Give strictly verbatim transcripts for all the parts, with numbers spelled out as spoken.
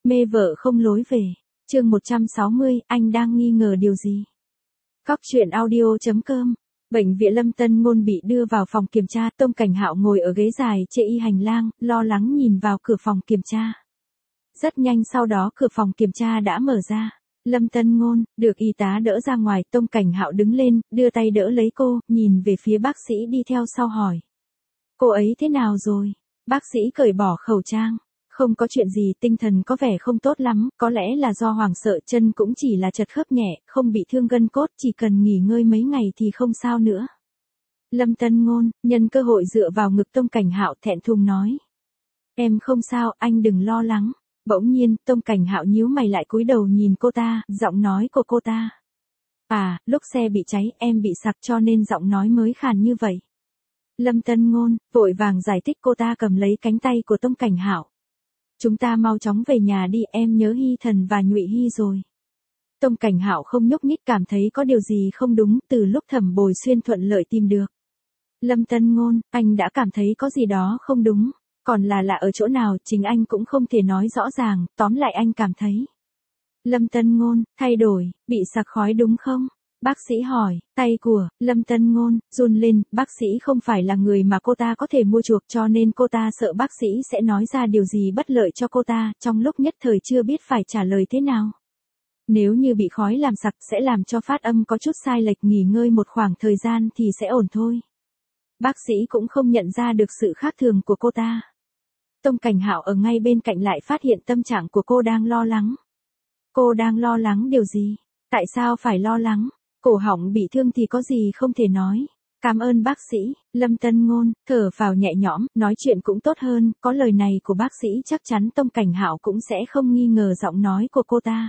Mê vợ không lối về. Chương một trăm sáu mươi, anh đang nghi ngờ điều gì? Cóc truyện audio chấm com. Bệnh viện Lâm Tân Ngôn bị đưa vào phòng kiểm tra, Tông Cảnh Hạo ngồi ở ghế dài chê y hành lang, lo lắng nhìn vào cửa phòng kiểm tra. Rất nhanh sau đó cửa phòng kiểm tra đã mở ra. Lâm Tân Ngôn được y tá đỡ ra ngoài, Tông Cảnh Hạo đứng lên, đưa tay đỡ lấy cô, nhìn về phía bác sĩ đi theo sau hỏi: "Cô ấy thế nào rồi?" Bác sĩ cởi bỏ khẩu trang. "Không có chuyện gì, tinh thần có vẻ không tốt lắm, có lẽ là do hoảng sợ, chân cũng chỉ là chật khớp nhẹ, không bị thương gân cốt, chỉ cần nghỉ ngơi mấy ngày thì không sao nữa." Lâm Tân Ngôn nhân cơ hội dựa vào ngực Tông Cảnh Hạo thẹn thùng nói: "Em không sao, anh đừng lo lắng." Bỗng nhiên, Tông Cảnh Hạo nhíu mày lại cúi đầu nhìn cô ta, giọng nói của cô ta: "À, lúc xe bị cháy, em bị sặc cho nên giọng nói mới khàn như vậy." Lâm Tân Ngôn vội vàng giải thích, cô ta cầm lấy cánh tay của Tông Cảnh Hạo: "Chúng ta mau chóng về nhà đi, em nhớ Hy Thần và Nhụy Hy rồi." Tông Cảnh Hạo không nhúc nhích, cảm thấy có điều gì không đúng, từ lúc Thẩm Bồi Xuyên thuận lợi tìm được Lâm Tân Ngôn, anh đã cảm thấy có gì đó không đúng, còn là lạ ở chỗ nào, chính anh cũng không thể nói rõ ràng, tóm lại anh cảm thấy. Lâm Tân Ngôn, thay đổi, bị sặc khói đúng không? Bác sĩ hỏi, tay của Lâm Tân Ngôn run lên, bác sĩ không phải là người mà cô ta có thể mua chuộc, cho nên cô ta sợ bác sĩ sẽ nói ra điều gì bất lợi cho cô ta, trong lúc nhất thời chưa biết phải trả lời thế nào. Nếu như bị khói làm sặc sẽ làm cho phát âm có chút sai lệch, nghỉ ngơi một khoảng thời gian thì sẽ ổn thôi. Bác sĩ cũng không nhận ra được sự khác thường của cô ta. Tông Cảnh Hạo ở ngay bên cạnh lại phát hiện tâm trạng của cô đang lo lắng. Cô đang lo lắng điều gì? Tại sao phải lo lắng? Cổ họng bị thương thì có gì không thể nói. Cảm ơn bác sĩ. Lâm Tân Ngôn thở phào nhẹ nhõm, nói chuyện cũng tốt hơn, có lời này của bác sĩ chắc chắn Tông Cảnh Hạo cũng sẽ không nghi ngờ giọng nói của cô ta.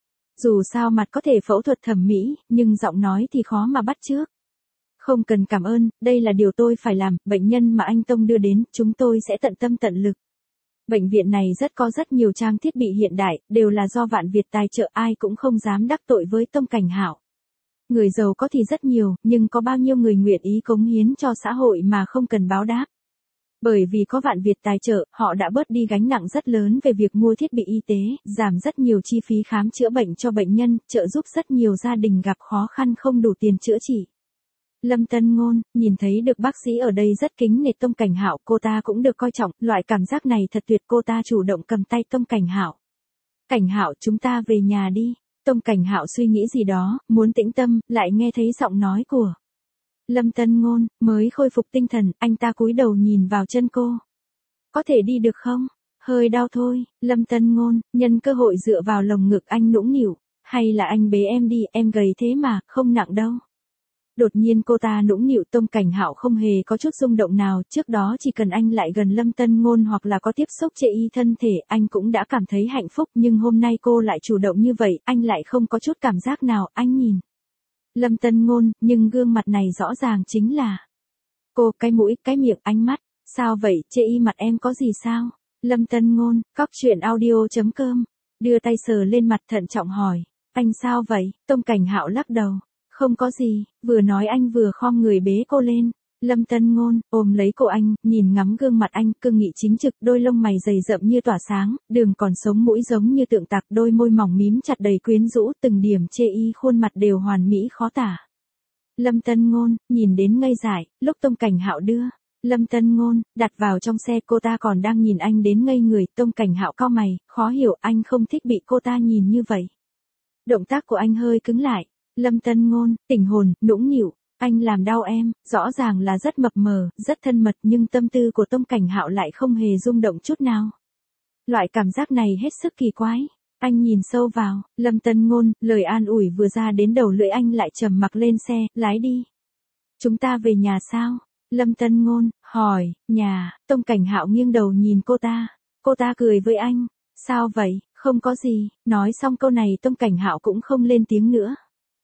Dù sao mặt có thể phẫu thuật thẩm mỹ, nhưng giọng nói thì khó mà bắt chước. Không cần cảm ơn, đây là điều tôi phải làm, bệnh nhân mà anh Tông đưa đến, chúng tôi sẽ tận tâm tận lực. Bệnh viện này rất có rất nhiều trang thiết bị hiện đại, đều là do Vạn Việt tài trợ, ai cũng không dám đắc tội với Tông Cảnh Hạo. Người giàu có thì rất nhiều, nhưng có bao nhiêu người nguyện ý cống hiến cho xã hội mà không cần báo đáp. Bởi vì có Vạn Việt tài trợ, họ đã bớt đi gánh nặng rất lớn về việc mua thiết bị y tế, giảm rất nhiều chi phí khám chữa bệnh cho bệnh nhân, trợ giúp rất nhiều gia đình gặp khó khăn không đủ tiền chữa trị. Lâm Tân Ngôn nhìn thấy được bác sĩ ở đây rất kính nể Tông Cảnh Hạo, cô ta cũng được coi trọng, loại cảm giác này thật tuyệt, cô ta chủ động cầm tay Tông Cảnh Hạo. "Cảnh Hạo, chúng ta về nhà đi." Tông Cảnh Hạo suy nghĩ gì đó, muốn tĩnh tâm, lại nghe thấy giọng nói của Lâm Tân Ngôn, mới khôi phục tinh thần, anh ta cúi đầu nhìn vào chân cô. "Có thể đi được không? Hơi đau thôi." Lâm Tân Ngôn nhân cơ hội dựa vào lồng ngực anh nũng nịu, "Hay là anh bế em đi, em gầy thế mà, không nặng đâu." Đột nhiên cô ta nũng nịu, Tông Cảnh Hạo không hề có chút rung động nào, trước đó chỉ cần anh lại gần Lâm Tân Ngôn hoặc là có tiếp xúc chê y thân thể, anh cũng đã cảm thấy hạnh phúc, nhưng hôm nay cô lại chủ động như vậy, anh lại không có chút cảm giác nào, anh nhìn Lâm Tân Ngôn, nhưng gương mặt này rõ ràng chính là cô, cái mũi, cái miệng, ánh mắt, sao vậy, chê y mặt em có gì sao? Lâm Tân Ngôn, cóc truyện audio chấm com, đưa tay sờ lên mặt thận trọng hỏi, anh sao vậy? Tông Cảnh Hạo lắc đầu. "Không có gì." Vừa nói anh vừa khom người bế cô lên. Lâm Tân Ngôn ôm lấy cô anh, nhìn ngắm gương mặt anh, cương nghị chính trực, đôi lông mày dày rậm như tỏa sáng, đường còn sống mũi giống như tượng tạc, đôi môi mỏng mím chặt đầy quyến rũ, từng điểm chê y khuôn mặt đều hoàn mỹ khó tả. Lâm Tân Ngôn nhìn đến ngây dại, lúc Tông Cảnh Hạo đưa Lâm Tân Ngôn đặt vào trong xe, cô ta còn đang nhìn anh đến ngây người. Tông Cảnh Hạo cau mày, khó hiểu, anh không thích bị cô ta nhìn như vậy. Động tác của anh hơi cứng lại. Lâm Tân Ngôn tỉnh hồn, nũng nịu, "Anh làm đau em." Rõ ràng là rất mập mờ, rất thân mật, nhưng tâm tư của Tông Cảnh Hạo lại không hề rung động chút nào. Loại cảm giác này hết sức kỳ quái. Anh nhìn sâu vào Lâm Tân Ngôn, lời an ủi vừa ra đến đầu lưỡi anh lại trầm mặc, lên xe, lái đi. "Chúng ta về nhà sao?" Lâm Tân Ngôn hỏi. "Nhà." Tông Cảnh Hạo nghiêng đầu nhìn cô ta. Cô ta cười với anh. "Sao vậy?" "Không có gì." Nói xong câu này Tông Cảnh Hạo cũng không lên tiếng nữa.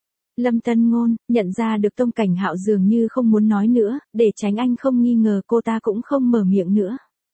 Lâm Tân Ngôn nhận ra được Tông Cảnh Hạo dường như không muốn nói nữa, để tránh anh không nghi ngờ, cô ta cũng không mở miệng nữa.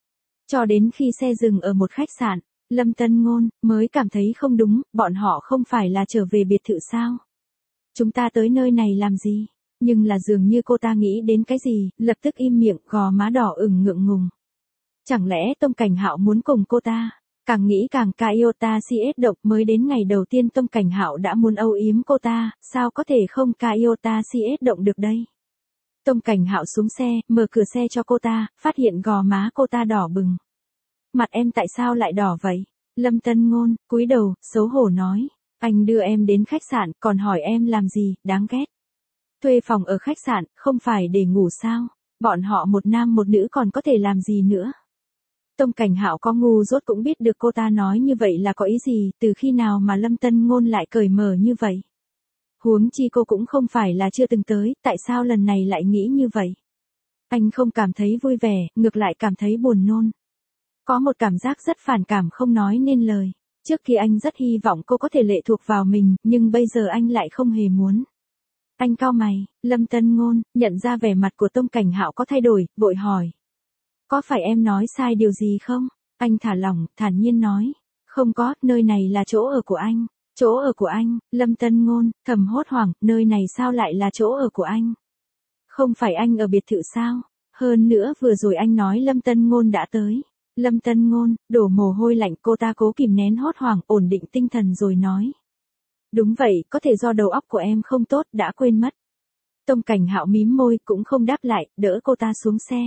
Cho đến khi xe dừng ở một khách sạn, Lâm Tân Ngôn mới cảm thấy không đúng, bọn họ không phải là trở về biệt thự sao? "Chúng ta tới nơi này làm gì?" Nhưng là dường như cô ta nghĩ đến cái gì, lập tức im miệng, gò má đỏ ửng ngượng ngùng. Chẳng lẽ Tông Cảnh Hạo muốn cùng cô ta Càng nghĩ càng Caiota si ết động, mới đến ngày đầu tiên Tông Cảnh Hạo đã muốn âu yếm cô ta, sao có thể không Caiota si ết động được đây. Tông Cảnh Hạo xuống xe, mở cửa xe cho cô ta, phát hiện gò má cô ta đỏ bừng. Mặt em tại sao lại đỏ vậy? Lâm Tân Ngôn, cúi đầu, xấu hổ nói. Anh đưa em đến khách sạn, còn hỏi em làm gì, đáng ghét. Thuê phòng ở khách sạn, không phải để ngủ sao? Bọn họ một nam một nữ còn có thể làm gì nữa? Tông Cảnh Hạo có ngu dốt cũng biết được cô ta nói như vậy là có ý gì, từ khi nào mà Lâm Tân Ngôn lại cởi mở như vậy. Huống chi cô cũng không phải là chưa từng tới, tại sao lần này lại nghĩ như vậy? Anh không cảm thấy vui vẻ, ngược lại cảm thấy buồn nôn. Có một cảm giác rất phản cảm không nói nên lời. Trước khi anh rất hy vọng cô có thể lệ thuộc vào mình, nhưng bây giờ anh lại không hề muốn. Anh cau mày, Lâm Tân Ngôn, nhận ra vẻ mặt của Tông Cảnh Hạo có thay đổi, vội hỏi. Có phải em nói sai điều gì không? Anh thả lỏng, thản nhiên nói. Không có, nơi này là chỗ ở của anh. Chỗ ở của anh, Lâm Tân Ngôn, thầm hốt hoảng, nơi này sao lại là chỗ ở của anh? Không phải anh ở biệt thự sao? Hơn nữa vừa rồi anh nói Lâm Tân Ngôn đã tới. Lâm Tân Ngôn, đổ mồ hôi lạnh, cô ta cố kìm nén hốt hoảng, ổn định tinh thần rồi nói. Đúng vậy, có thể do đầu óc của em không tốt, đã quên mất. Tông Cảnh Hạo mím môi, cũng không đáp lại, đỡ cô ta xuống xe.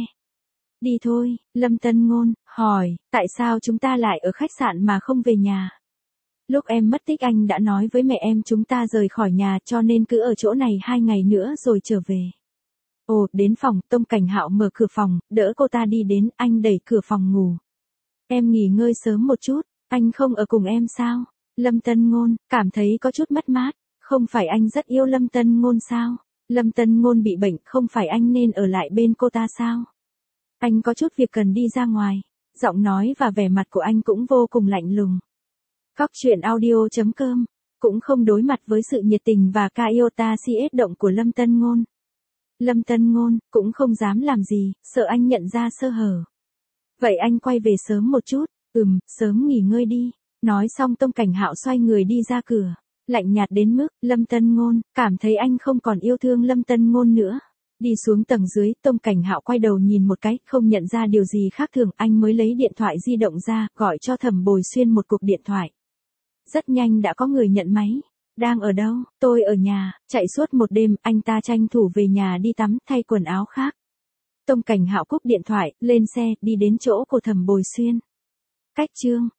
Đi thôi, Lâm Tân Ngôn, hỏi, tại sao chúng ta lại ở khách sạn mà không về nhà? Lúc em mất tích anh đã nói với mẹ em chúng ta rời khỏi nhà cho nên cứ ở chỗ này hai ngày nữa rồi trở về. Ồ, đến phòng, Tông Cảnh Hạo mở cửa phòng, đỡ cô ta đi đến, anh đẩy cửa phòng ngủ. Em nghỉ ngơi sớm một chút, anh không ở cùng em sao? Lâm Tân Ngôn, cảm thấy có chút mất mát, không phải anh rất yêu Lâm Tân Ngôn sao? Lâm Tân Ngôn bị bệnh, không phải anh nên ở lại bên cô ta sao? Anh có chút việc cần đi ra ngoài, giọng nói và vẻ mặt của anh cũng vô cùng lạnh lùng. Góc truyện audio chấm com, cũng không đối mặt với sự nhiệt tình và Caiota si ết động của Lâm Tân Ngôn. Lâm Tân Ngôn, cũng không dám làm gì, sợ anh nhận ra sơ hở. Vậy anh quay về sớm một chút, ừm, sớm nghỉ ngơi đi. Nói xong Tông Cảnh Hạo xoay người đi ra cửa, lạnh nhạt đến mức, Lâm Tân Ngôn, cảm thấy anh không còn yêu thương Lâm Tân Ngôn nữa. Đi xuống tầng dưới, Tông Cảnh Hạo quay đầu nhìn một cái, không nhận ra điều gì khác thường, anh mới lấy điện thoại di động ra, gọi cho Thẩm Bồi Xuyên một cuộc điện thoại. Rất nhanh đã có người nhận máy. Đang ở đâu? Tôi ở nhà, chạy suốt một đêm, anh ta tranh thủ về nhà đi tắm, thay quần áo khác. Tông Cảnh Hạo cúp điện thoại, lên xe, đi đến chỗ của Thẩm Bồi Xuyên. Cách chương